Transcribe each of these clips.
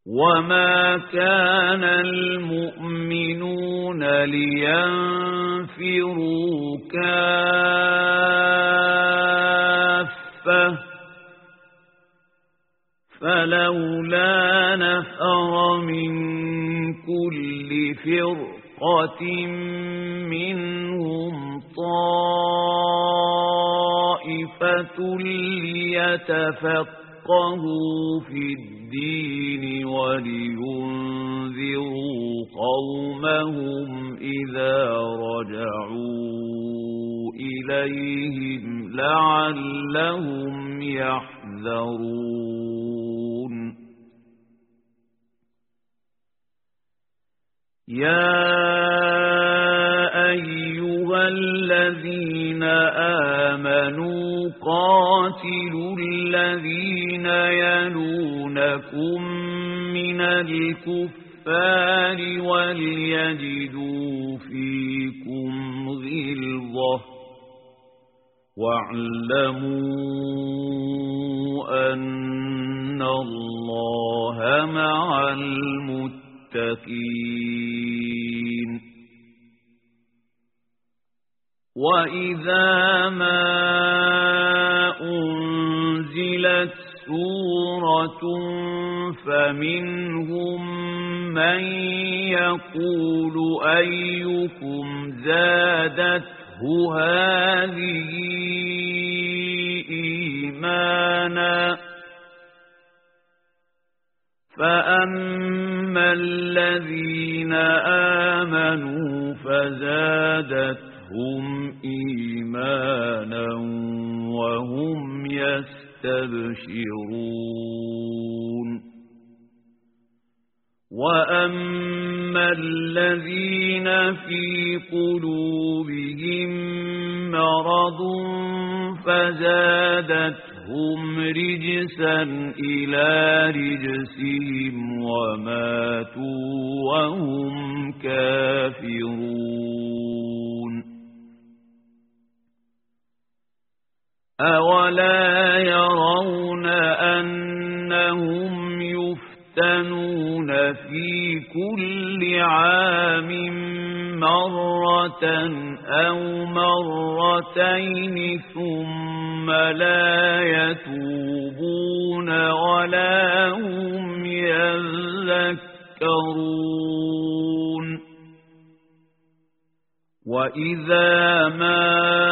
وما كان المؤمنون لينفروا كافة فلولا نفر من كل فرقة منهم طائفة ليتفقهوا في الدين ولينذروا قومهم إذا رجعوا إليهم لعلهم يحذرون يا أيها الذين آمنوا قاتلوا الذين يلونكم من الكفار وليجدوا فيكم غلظة واعلموا أن الله مع المتقين وإذا ما أنزلت سورة فمنهم من يقول أيكم زادته هذه إيمانا فأما الذين آمنوا فزادتهم إيمانا وهم يستبشرون وأما الذين في قلوبهم مرض فزادتهم رجسا إلى رجسهم وماتوا وهم كافرون أولا يرون أنهم يفتنون في كل عام مرة أو مرتين ثم لا يتوبون ولا هم يذكرون وإذا ما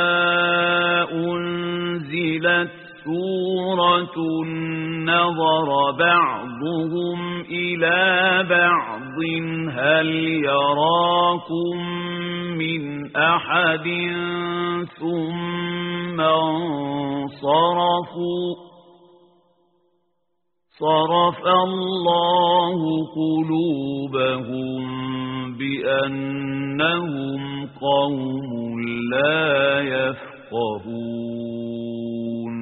أنزلت سورة نظر بعضهم إلى بعض هل يراكم من أحد ثم انصرفوا صرف الله قلوبهم بأنهم قوم لا يفقهون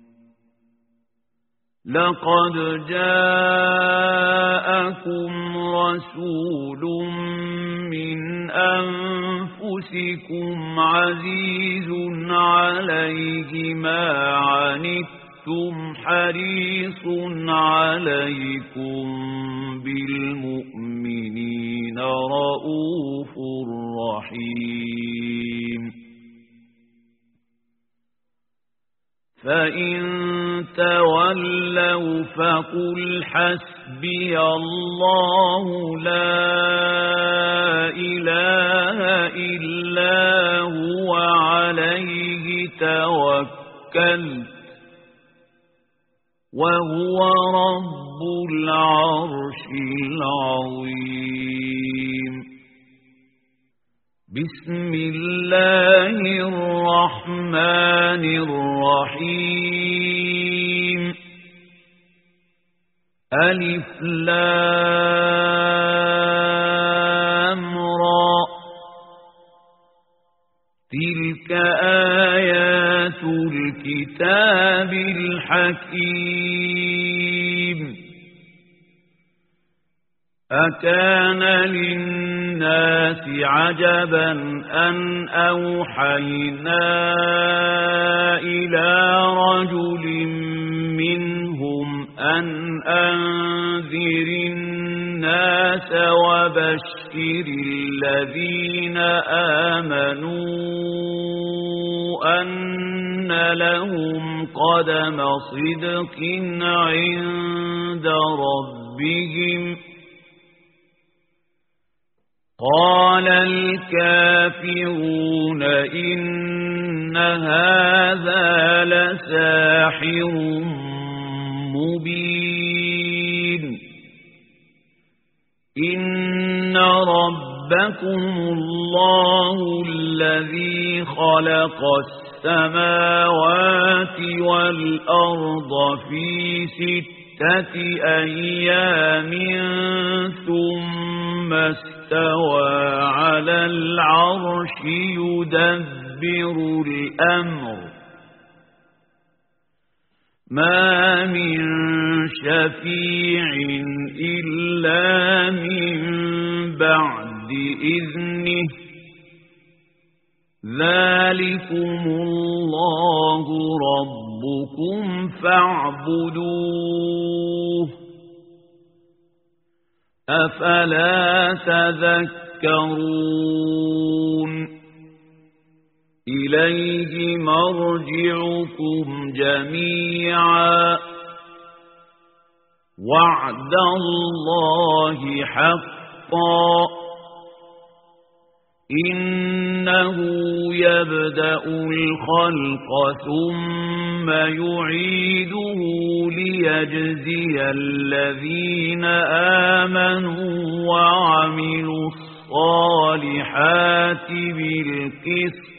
لقد جاءكم رسول من أنفسكم عزيز عليه ما عنتم حريص عليكم بالمؤمنين رؤوف رحيم فإن تولوا فقل حسبي الله لا إله إلا هو عليه توكلت وهو رب العرش العظيم بسم الله الرحمن الرحيم ألف لام را تلك آيات الكتاب الحكيم أكان للناس عجبا أن أوحينا إلى رجل منهم أن أنذر الناس وبشر الذين آمنوا أن لهم قدم صدق عند ربهم. قال الكافرون إن هذا لساحر مبين. إن ربكم الله الذي خلق السماوات والأرض في 6 أيام ثم استوى على العرش يدبر الأمر ما من شفيع إلا من بعد إذنه ذلكم الله ربكم فاعبدوه أفلا تذكرون. إليه مرجعكم جميعا وعد الله حقا إنه يبدأ الخلق ثم يعيده ليجزي الذين آمنوا وعملوا الصالحات بالقسط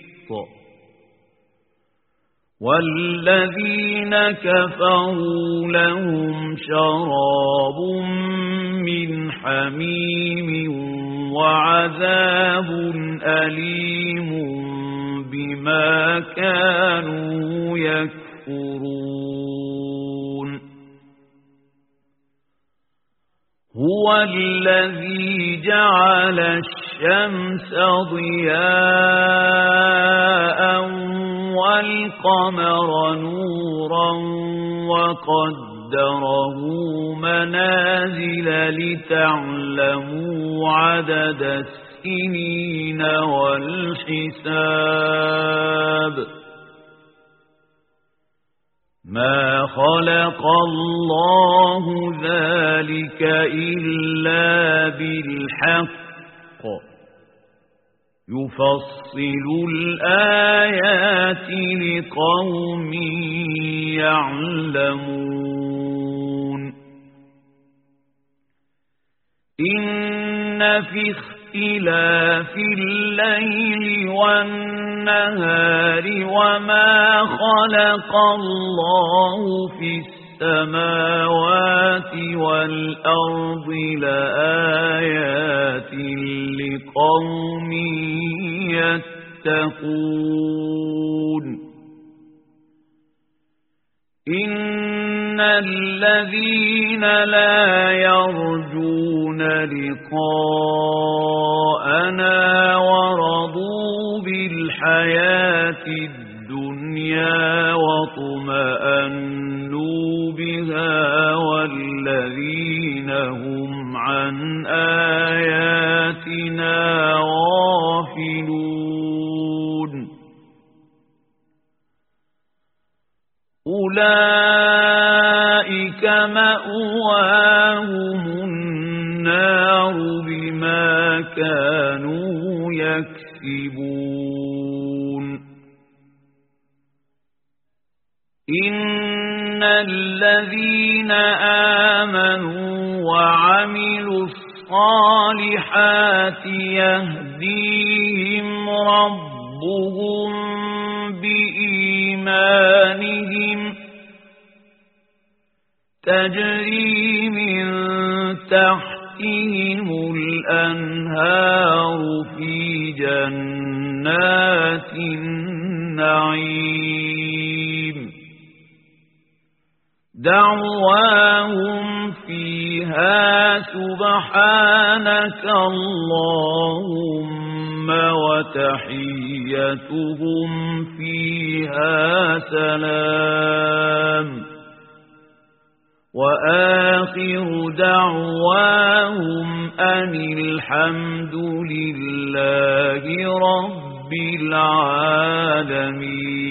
والذين كفروا لهم شراب من حميم وعذاب أليم بما كانوا يكفرون. هو الذي جعل الشمس ضياء والقمر نورا وقدره منازل لتعلموا عدد السنين والحساب. ما خلق الله ذلك إلا بالحق يفصل الآيات لقوم يعلمون. إن في اختلاف الليل والنهار وما خلق الله في السماوات والأرض لآيات لقوم يتقون. إن الذين لا يرجون لقاءنا ورضوا بالحياة الدنيا واطمأنوا بها والذين هم عن آياتنا غافلون أولئك مأواهم النار بما كانوا يكسبون. إن الذين آمنوا وعملوا الصالحات يهديهم ربهم بإيمانهم تجري من تحتهم الأنهار في جنات النعيم دعواهم فيها سبحانك اللهم وتحيتهم فيها سلام وآخر دعواهم أن الحمد لله رب العالمين.